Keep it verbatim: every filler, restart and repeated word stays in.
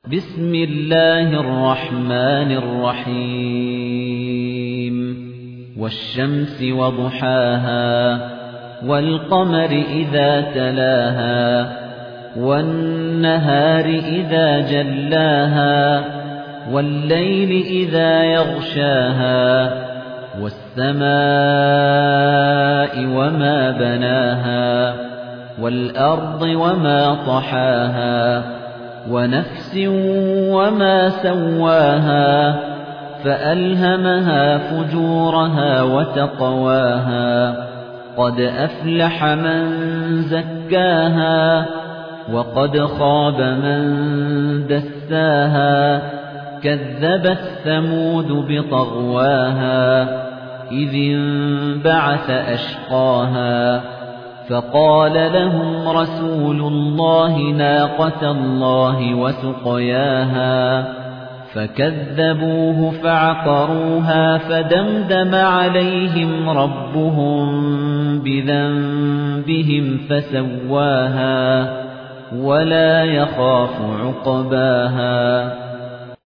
بسم الله الرحمن الرحيم والشمس وضحاها والقمر إذا تلاها والنهار إذا جلاها والليل إذا يغشاها والسماء وما بناها والأرض وما طحاها ونفس وما سواها فألهمها فجورها وتقواها قد أفلح من زكاها وقد خاب من دساها كذبت ثمود بطغواها إذ انبعث أشقاها فقال لهم رسول الله ناقة الله وسقياها فكذبوه فعقروها فدمدم عليهم ربهم بذنبهم فسواها ولا يخاف عقباها